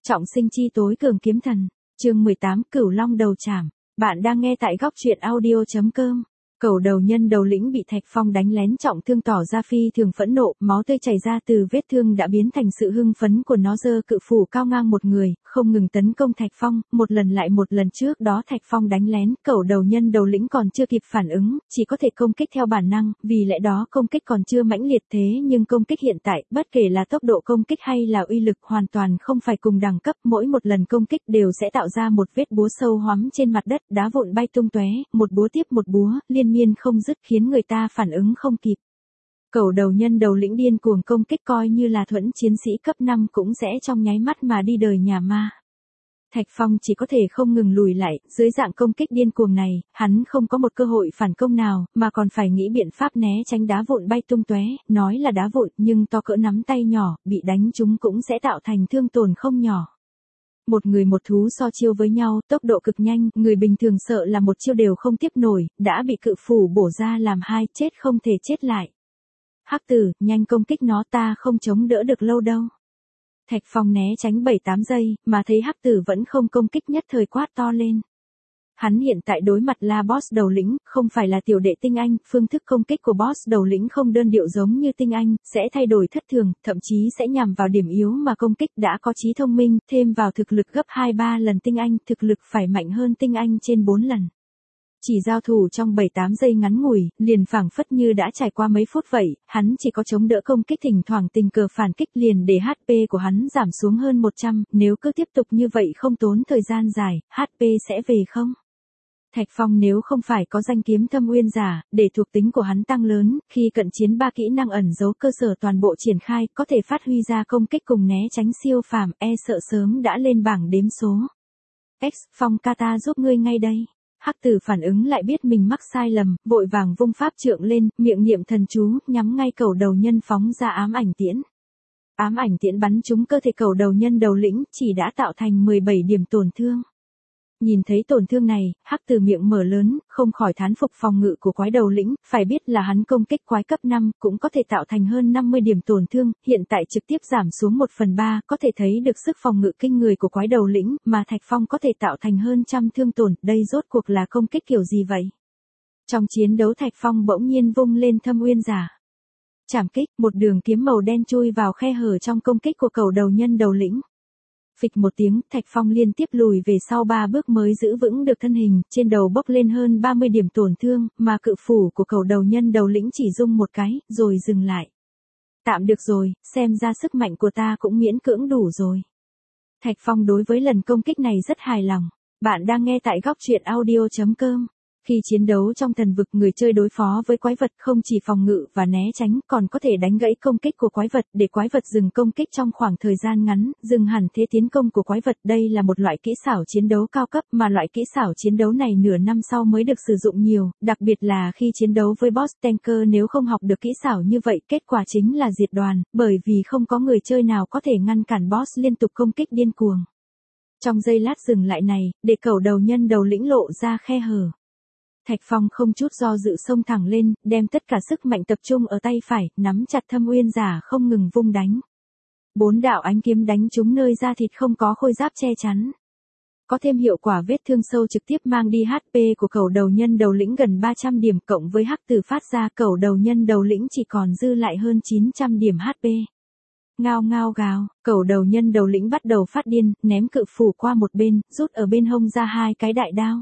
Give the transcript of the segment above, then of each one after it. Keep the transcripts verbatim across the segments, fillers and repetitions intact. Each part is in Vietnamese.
Trọng sinh chi tối cường kiếm thần, chương mười tám, Cửu Long đầu trảm. Bạn đang nghe tại góc truyện audio chấm com. Cẩu đầu nhân đầu lĩnh bị Thạch Phong đánh lén trọng thương tỏ ra phi thường phẫn nộ, máu tươi chảy ra từ vết thương đã biến thành sự hưng phấn của nó. Giơ cự phủ cao ngang một người, không ngừng tấn công Thạch Phong, một lần lại một lần. Trước đó Thạch Phong đánh lén, cẩu đầu nhân đầu lĩnh còn chưa kịp phản ứng, chỉ có thể công kích theo bản năng, vì lẽ đó công kích còn chưa mãnh liệt. Thế nhưng công kích hiện tại, bất kể là tốc độ công kích hay là uy lực, hoàn toàn không phải cùng đẳng cấp. Mỗi một lần công kích đều sẽ tạo ra một vết búa sâu hoắm trên mặt đất, đá vụn bay tung tóe, một búa tiếp một búa, liên miên không dứt, khiến người ta phản ứng không kịp. Cẩu đầu nhân đầu lĩnh điên cuồng công kích, coi như là thuẫn chiến sĩ cấp năm cũng sẽ trong nháy mắt mà đi đời nhà ma. Thạch Phong chỉ có thể không ngừng lùi lại, dưới dạng công kích điên cuồng này, hắn không có một cơ hội phản công nào, mà còn phải nghĩ biện pháp né tránh đá vụn bay tung tóe. Nói là đá vụn, nhưng to cỡ nắm tay nhỏ, bị đánh chúng cũng sẽ tạo thành thương tổn không nhỏ. Một người một thú so chiêu với nhau, tốc độ cực nhanh, người bình thường sợ là một chiêu đều không tiếp nổi, đã bị cự phủ bổ ra làm hai, chết không thể chết lại. Hắc tử, nhanh công kích nó, ta không chống đỡ được lâu đâu. Thạch Phong né tránh bảy tám giây, mà thấy hắc tử vẫn không công kích, nhất thời quát to lên. Hắn hiện tại đối mặt là boss đầu lĩnh, không phải là tiểu đệ tinh anh, phương thức công kích của boss đầu lĩnh không đơn điệu giống như tinh anh, sẽ thay đổi thất thường, thậm chí sẽ nhằm vào điểm yếu mà công kích. Đã có trí thông minh, thêm vào thực lực gấp hai ba lần tinh anh, thực lực phải mạnh hơn tinh anh trên bốn lần. Chỉ giao thủ trong bảy tám giây ngắn ngủi, liền phảng phất như đã trải qua mấy phút vậy, hắn chỉ có chống đỡ công kích, thỉnh thoảng tình cờ phản kích liền để hát pê của hắn giảm xuống hơn một trăm, nếu cứ tiếp tục như vậy không tốn thời gian dài, hát pê sẽ về không? Thạch Phong nếu không phải có danh kiếm Thâm Uyên Giả, để thuộc tính của hắn tăng lớn, khi cận chiến ba kỹ năng ẩn giấu cơ sở toàn bộ triển khai, có thể phát huy ra công kích cùng né tránh siêu phàm, e sợ sớm đã lên bảng đếm số. X, Phong ca ta giúp ngươi ngay đây. Hắc tử phản ứng lại biết mình mắc sai lầm, vội vàng vung pháp trượng lên, miệng niệm thần chú, nhắm ngay cẩu đầu nhân phóng ra ám ảnh tiễn. Ám ảnh tiễn bắn trúng cơ thể cẩu đầu nhân đầu lĩnh, chỉ đã tạo thành mười bảy điểm tổn thương. Nhìn thấy tổn thương này, hắc tử miệng mở lớn, không khỏi thán phục phòng ngự của quái đầu lĩnh, phải biết là hắn công kích quái cấp năm, cũng có thể tạo thành hơn năm mươi điểm tổn thương, hiện tại trực tiếp giảm xuống một phần ba, có thể thấy được sức phòng ngự kinh người của quái đầu lĩnh, mà Thạch Phong có thể tạo thành hơn trăm thương tổn, đây rốt cuộc là công kích kiểu gì vậy? Trong chiến đấu Thạch Phong bỗng nhiên vung lên Thâm Uyên Giả. Trảm kích, một đường kiếm màu đen chui vào khe hở trong công kích của cẩu đầu nhân đầu lĩnh. Phịch một tiếng, Thạch Phong liên tiếp lùi về sau ba bước mới giữ vững được thân hình, trên đầu bốc lên hơn ba mươi điểm tổn thương, mà cự phủ của cẩu đầu nhân đầu lĩnh chỉ rung một cái, rồi dừng lại. Tạm được rồi, xem ra sức mạnh của ta cũng miễn cưỡng đủ rồi. Thạch Phong đối với lần công kích này rất hài lòng. Bạn đang nghe tại góc truyện audio chấm com. Khi chiến đấu trong thần vực, người chơi đối phó với quái vật không chỉ phòng ngự và né tránh, còn có thể đánh gãy công kích của quái vật, để quái vật dừng công kích trong khoảng thời gian ngắn, dừng hẳn thế tiến công của quái vật. Đây là một loại kỹ xảo chiến đấu cao cấp, mà loại kỹ xảo chiến đấu này nửa năm sau mới được sử dụng nhiều, đặc biệt là khi chiến đấu với boss tanker. Nếu không học được kỹ xảo như vậy, kết quả chính là diệt đoàn, bởi vì không có người chơi nào có thể ngăn cản boss liên tục công kích điên cuồng. Trong giây lát dừng lại này, để cẩu đầu nhân đầu lĩnh lộ ra khe hở, Thạch Phong không chút do dự xông thẳng lên, đem tất cả sức mạnh tập trung ở tay phải, nắm chặt Thâm Uyên Giả không ngừng vung đánh. Bốn đạo ánh kiếm đánh trúng nơi da thịt không có khôi giáp che chắn. Có thêm hiệu quả vết thương sâu, trực tiếp mang đi hát pê của cẩu đầu nhân đầu lĩnh gần ba trăm điểm, cộng với hắc tử phát ra, cẩu đầu nhân đầu lĩnh chỉ còn dư lại hơn chín trăm điểm hát pê. Ngao ngao gào, cẩu đầu nhân đầu lĩnh bắt đầu phát điên, ném cự phủ qua một bên, rút ở bên hông ra hai cái đại đao.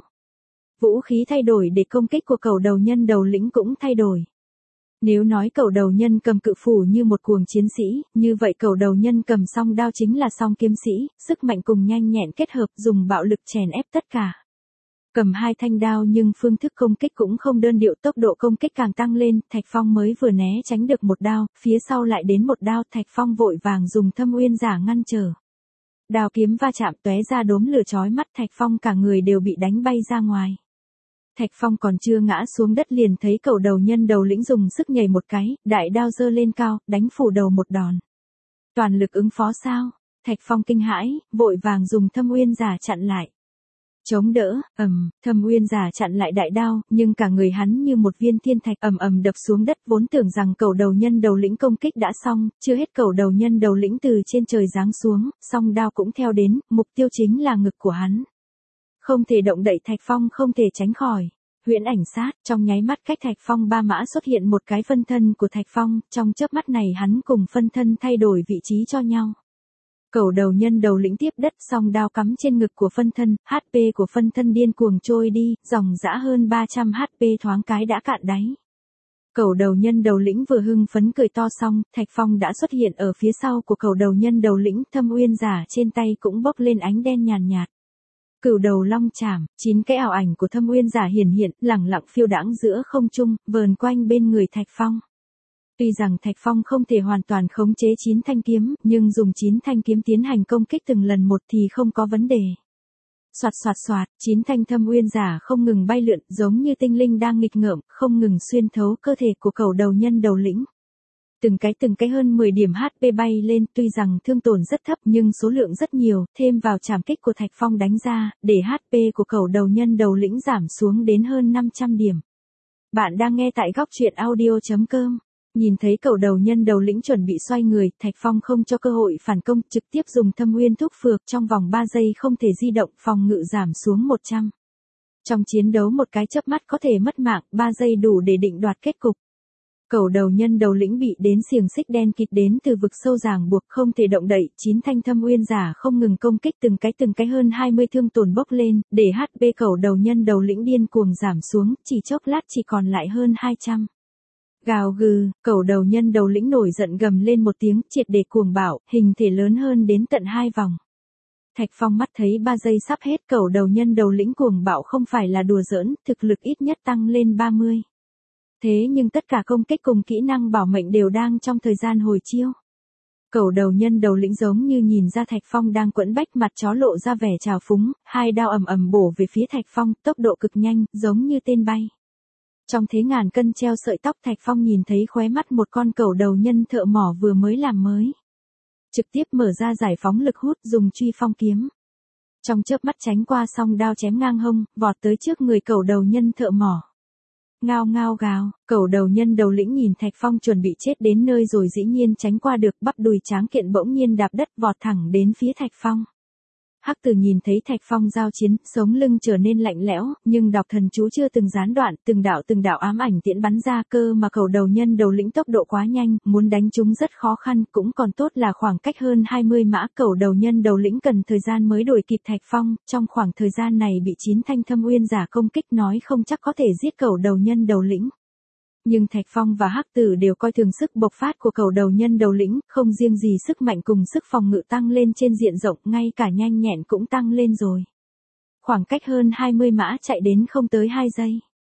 Vũ khí thay đổi để công kích của cẩu đầu nhân đầu lĩnh cũng thay đổi. Nếu nói cẩu đầu nhân cầm cự phủ như một cuồng chiến sĩ, như vậy cẩu đầu nhân cầm song đao chính là song kiếm sĩ, sức mạnh cùng nhanh nhẹn kết hợp, dùng bạo lực chèn ép tất cả. Cầm hai thanh đao nhưng phương thức công kích cũng không đơn điệu, tốc độ công kích càng tăng lên. Thạch Phong mới vừa né tránh được một đao, phía sau lại đến một đao, Thạch Phong vội vàng dùng Thâm Uyên Giả ngăn trở. Đao kiếm va chạm tóe ra đốm lửa chói mắt, Thạch Phong cả người đều bị đánh bay ra ngoài. Thạch Phong còn chưa ngã xuống đất liền thấy cẩu đầu nhân đầu lĩnh dùng sức nhảy một cái, đại đao giơ lên cao, đánh phủ đầu một đòn. Toàn lực ứng phó sao? Thạch Phong kinh hãi, vội vàng dùng Thâm Uyên Giả chặn lại. Chống đỡ, ầm, Thâm Uyên giả chặn lại đại đao, nhưng cả người hắn như một viên thiên thạch ầm ầm đập xuống đất, vốn tưởng rằng cẩu đầu nhân đầu lĩnh công kích đã xong, chưa hết cẩu đầu nhân đầu lĩnh từ trên trời giáng xuống, song đao cũng theo đến, mục tiêu chính là ngực của hắn. Không thể động đậy Thạch Phong không thể tránh khỏi. Huyễn ảnh sát, trong nháy mắt cách Thạch Phong ba mã xuất hiện một cái phân thân của Thạch Phong, trong chớp mắt này hắn cùng phân thân thay đổi vị trí cho nhau. Cẩu đầu nhân đầu lĩnh tiếp đất, song đao cắm trên ngực của phân thân, hát pê của phân thân điên cuồng trôi đi, dòng dã hơn ba trăm hát pê thoáng cái đã cạn đáy. Cẩu đầu nhân đầu lĩnh vừa hưng phấn cười to xong, Thạch Phong đã xuất hiện ở phía sau của cẩu đầu nhân đầu lĩnh, Thâm Uyên giả trên tay cũng bốc lên ánh đen nhàn nhạt. Cửu đầu long chảm, chín cái ảo ảnh của Thâm Uyên giả hiển hiện, lẳng lặng phiêu đãng giữa không trung, vờn quanh bên người Thạch Phong. Tuy rằng Thạch Phong không thể hoàn toàn khống chế chín thanh kiếm, nhưng dùng chín thanh kiếm tiến hành công kích từng lần một thì không có vấn đề. Soạt soạt soạt, chín thanh Thâm Uyên giả không ngừng bay lượn, giống như tinh linh đang nghịch ngợm, không ngừng xuyên thấu cơ thể của cẩu đầu nhân đầu lĩnh. Từng cái từng cái hơn mười điểm hát pê bay lên, tuy rằng thương tổn rất thấp nhưng số lượng rất nhiều, thêm vào trảm kích của Thạch Phong đánh ra, để hát pê của cẩu đầu nhân đầu lĩnh giảm xuống đến hơn năm trăm điểm. Bạn đang nghe tại góc truyện audio chấm com. Nhìn thấy cẩu đầu nhân đầu lĩnh chuẩn bị xoay người, Thạch Phong không cho cơ hội phản công, trực tiếp dùng Thâm Uyên thúc phược, trong vòng ba giây không thể di động, phòng ngự giảm xuống một trăm. Trong chiến đấu một cái chớp mắt có thể mất mạng, ba giây đủ để định đoạt kết cục. Cẩu đầu nhân đầu lĩnh bị đến xiềng xích đen kịt đến từ vực sâu ràng buộc, không thể động đậy, chín thanh Thâm Uyên giả không ngừng công kích, từng cái từng cái hơn hai mươi thương tổn bốc lên, để hát pê cẩu đầu nhân đầu lĩnh điên cuồng giảm xuống, chỉ chốc lát chỉ còn lại hơn hai trăm. Gào gừ, cẩu đầu nhân đầu lĩnh nổi giận gầm lên một tiếng, triệt để cuồng bạo, hình thể lớn hơn đến tận hai vòng. Thạch Phong mắt thấy ba giây sắp hết, cẩu đầu nhân đầu lĩnh cuồng bạo không phải là đùa giỡn, thực lực ít nhất tăng lên ba mươi. Thế nhưng tất cả công kích cùng kỹ năng bảo mệnh đều đang trong thời gian hồi chiêu. Cẩu đầu nhân đầu lĩnh giống như nhìn ra Thạch Phong đang quẫn bách, mặt chó lộ ra vẻ trào phúng, hai đao ầm ầm bổ về phía Thạch Phong, tốc độ cực nhanh, giống như tên bay. Trong thế ngàn cân treo sợi tóc, Thạch Phong nhìn thấy khóe mắt một con cẩu đầu nhân thợ mỏ vừa mới làm mới. Trực tiếp mở ra giải phóng lực hút, dùng truy phong kiếm. Trong chớp mắt tránh qua song đao chém ngang hông, vọt tới trước người cẩu đầu nhân thợ mỏ. Ngao ngao gào, cẩu đầu nhân đầu lĩnh nhìn Thạch Phong chuẩn bị chết đến nơi rồi dĩ nhiên tránh qua được, bắp đùi tráng kiện bỗng nhiên đạp đất vọt thẳng đến phía Thạch Phong. Hắc Tử nhìn thấy Thạch Phong giao chiến, sống lưng trở nên lạnh lẽo, nhưng đọc thần chú chưa từng gián đoạn, từng đạo từng đạo ám ảnh tiễn bắn ra, cơ mà cẩu đầu nhân đầu lĩnh tốc độ quá nhanh, muốn đánh chúng rất khó khăn, cũng còn tốt là khoảng cách hơn hai mươi mã, cẩu đầu nhân đầu lĩnh cần thời gian mới đuổi kịp Thạch Phong, trong khoảng thời gian này bị chín thanh Thâm Uyên giả công kích, nói không chắc có thể giết cẩu đầu nhân đầu lĩnh. Nhưng Thạch Phong và Hắc Tử đều coi thường sức bộc phát của cẩu đầu nhân đầu lĩnh, không riêng gì sức mạnh cùng sức phòng ngự tăng lên trên diện rộng, ngay cả nhanh nhẹn cũng tăng lên rồi. Khoảng cách hơn hai mươi mã chạy đến không tới hai giây.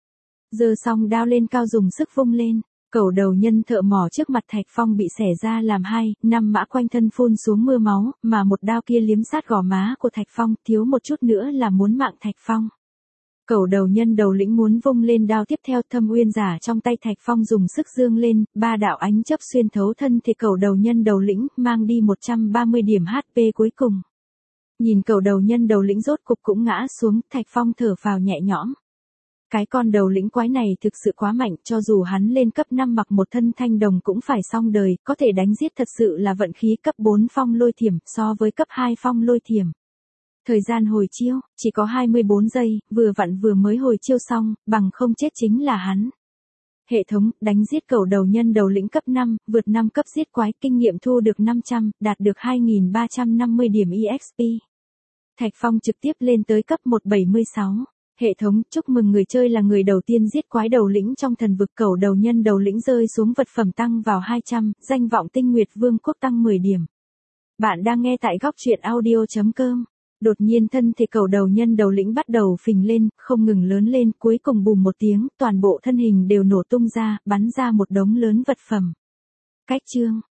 Giơ xong đao lên cao dùng sức vung lên, cẩu đầu nhân thợ mỏ trước mặt Thạch Phong bị xẻ ra làm hai, năm mã quanh thân phun xuống mưa máu, mà một đao kia liếm sát gò má của Thạch Phong, thiếu một chút nữa là muốn mạng Thạch Phong. Cẩu đầu nhân đầu lĩnh muốn vung lên đao tiếp theo, Thâm Uyên giả trong tay Thạch Phong dùng sức dương lên, ba đạo ánh chớp xuyên thấu thân thể cẩu đầu nhân đầu lĩnh, mang đi một trăm ba mươi điểm hát pê cuối cùng. Nhìn cẩu đầu nhân đầu lĩnh rốt cục cũng ngã xuống, Thạch Phong thở phào nhẹ nhõm. Cái con đầu lĩnh quái này thực sự quá mạnh, cho dù hắn lên cấp năm mặc một thân thanh đồng cũng phải xong đời, có thể đánh giết thật sự là vận khí. Cấp bốn phong lôi thiểm so với cấp hai phong lôi thiểm. Thời gian hồi chiêu, chỉ có hai mươi bốn giây, vừa vặn vừa mới hồi chiêu xong, bằng không chết chính là hắn. Hệ thống, đánh giết cẩu đầu nhân đầu lĩnh cấp năm, vượt năm cấp giết quái, kinh nghiệm thu được năm trăm, đạt được hai nghìn ba trăm năm mươi điểm e ích pê. Thạch Phong trực tiếp lên tới cấp một trăm bảy mươi sáu. Hệ thống, chúc mừng người chơi là người đầu tiên giết quái đầu lĩnh trong thần vực, cẩu đầu nhân đầu lĩnh rơi xuống vật phẩm tăng vào hai trăm, danh vọng tinh nguyệt vương quốc tăng mười điểm. Bạn đang nghe tại góc truyện audio chấm com. Đột nhiên thân thể cẩu đầu nhân đầu lĩnh bắt đầu phình lên, không ngừng lớn lên, cuối cùng bùm một tiếng, toàn bộ thân hình đều nổ tung ra, bắn ra một đống lớn vật phẩm. Cách chương,